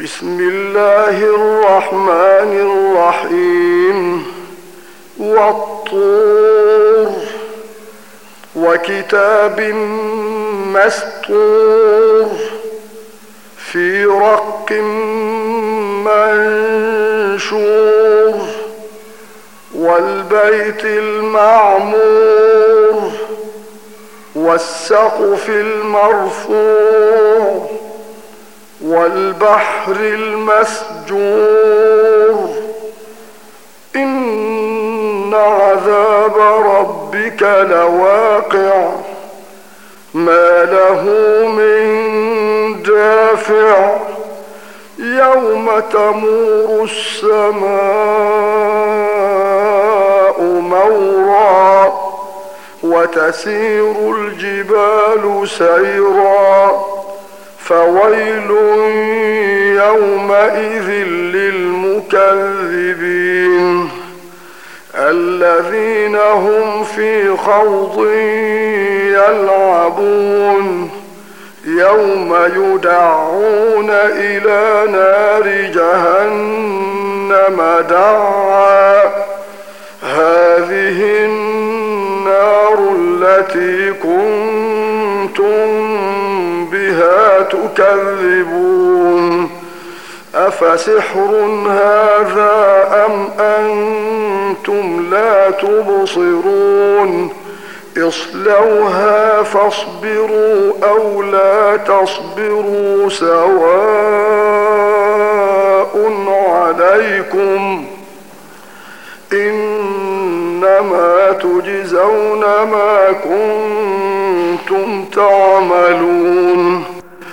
بسم الله الرحمن الرحيم. والطور وكتاب مسطور في رق منشور والبيت المعمور والسقف المرفوع والبحر المسجور إن عذاب ربك لواقع ما له من دافع يوم تمور السماء مورا وتسير الجبال سيرا فويل يومئذ للمكذبين الذين هم في خوض يلعبون يوم يدعون إلى نار جهنم دعا هذه النار التي كنتم بها تكذبون أفسحر هذا أم أنتم لا تبصرون اصلوها فاصبروا أو لا تصبروا سواء عليكم إنما تجزون ما كنتم تعملون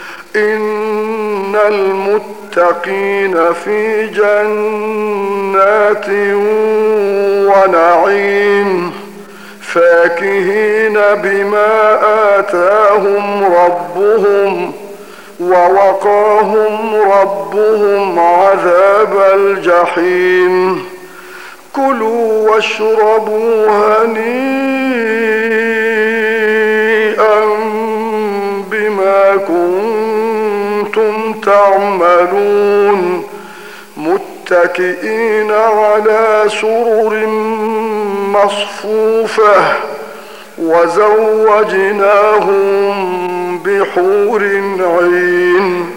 إن المتقين في جنات ونعيم فاكهين بما آتاهم ربهم ووقاهم ربهم عذاب الجحيم كلوا واشربوا هنيئا بما كنتم تعملون متكئين على سرر مصفوفة وزوجناهم بحور عين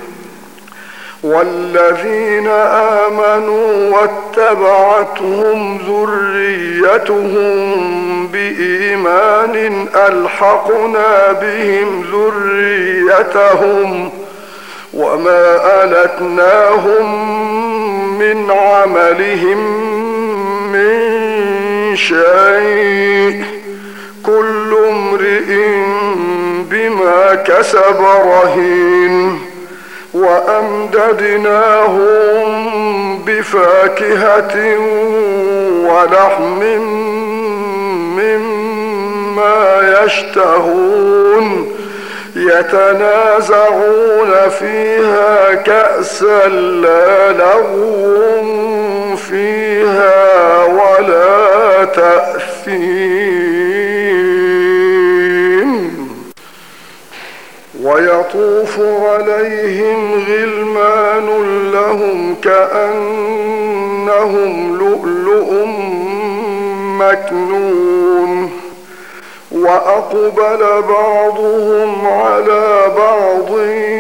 والذين آمنوا واتبعتهم ذريتهم بإيمان ألحقنا بهم ذريتهم وما ألتناهم من عملهم من شيء كل امرئ بما كسب رهين وأمددناهم بفاكهة ولحم مما يشتهون يتنازعون فيها كأسا لا لغو فيها ولا تأثيم ويطوف عليهم غلمان لهم كأنهم لؤلؤ مكنون وأقبل بعضهم على بعض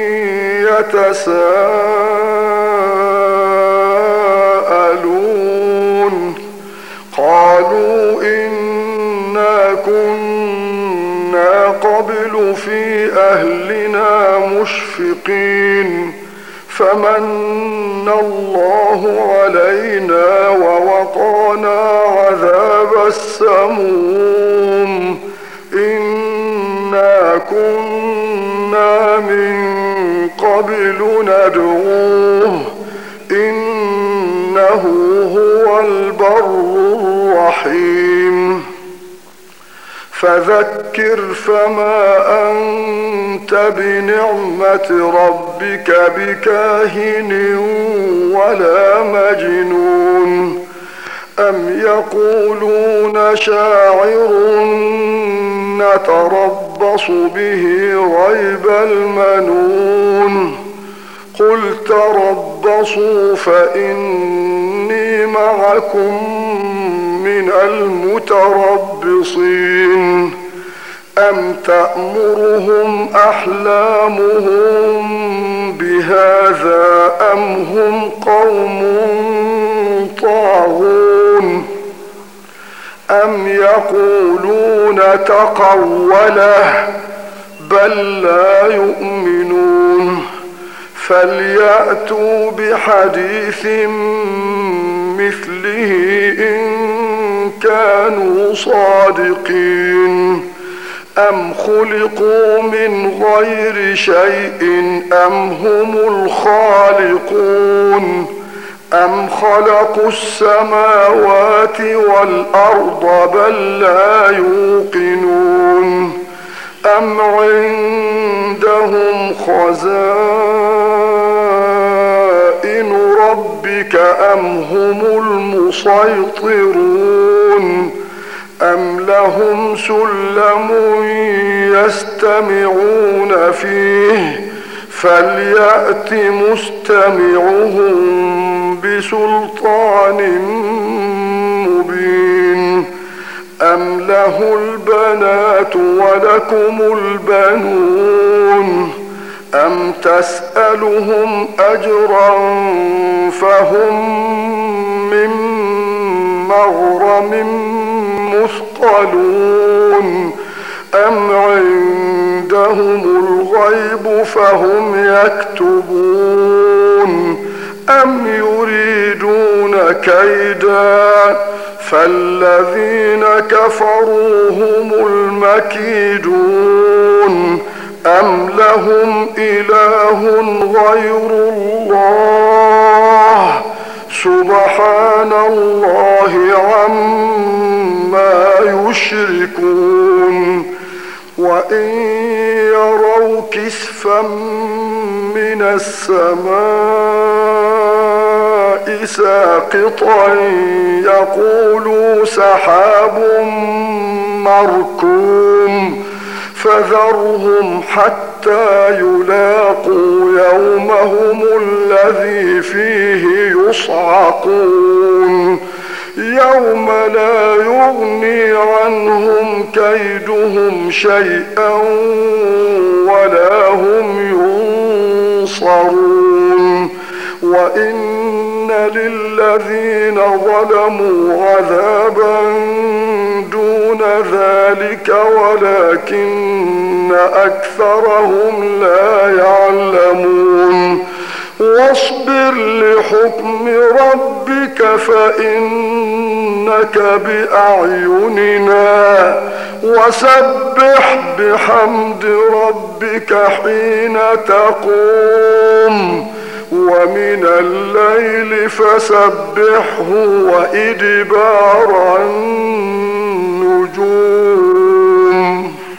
يتساءلون قالوا إنا كنا قبل في أهلنا مشفقين فمن الله علينا ووقانا عذاب السموم إنا كنا من قبل ندعوه إنه هو البر الرحيم فذكر فما أنت بنعمة ربك بكاهن ولا مجنون أم يقولون شاعر نتربص به ريب المنون قل تربصوا فإني معكم من المتربصين أم تأمرهم أحلامهم بهذا أم هم قوم طاغون أم يقولون تقوله بل لا يؤمنون فليأتوا بحديث مثله إن كانوا صادقين أم خلقوا من غير شيء أم هم الخالقون أم خلقوا السماوات والأرض بل لا يوقنون أم عندهم خزائن ربك أم هم المسيطرون أم لهم سلم يستمعون فيه فليأت مستمعهم بسلطان مبين أم له البنات ولكم البنون أم تسألهم أجرا فهم من مغرم مثقلون أم عندهم الغيب فهم يكتبون أم يريدون كيدا فالذين كفروا هم المكيدون أم لهم إله غير الله سبحان الله عما يشركون وإن يروا كسفا من السماء ساقطا يقولوا سحاب مركوم فذرهم حتى يلاقوا يومهم الذي فيه يصعقون يوم لا يغني عنهم كيدهم شيئا ولا هم ينصرون وإن للذين ظلموا عذابا دون ذلك ولكن أكثرهم لا يعلمون واصبر لحكم ربك فإنك بأعيننا وسبح بحمد ربك حين تقوم ومن الليل فسبحه وإدبار النجوم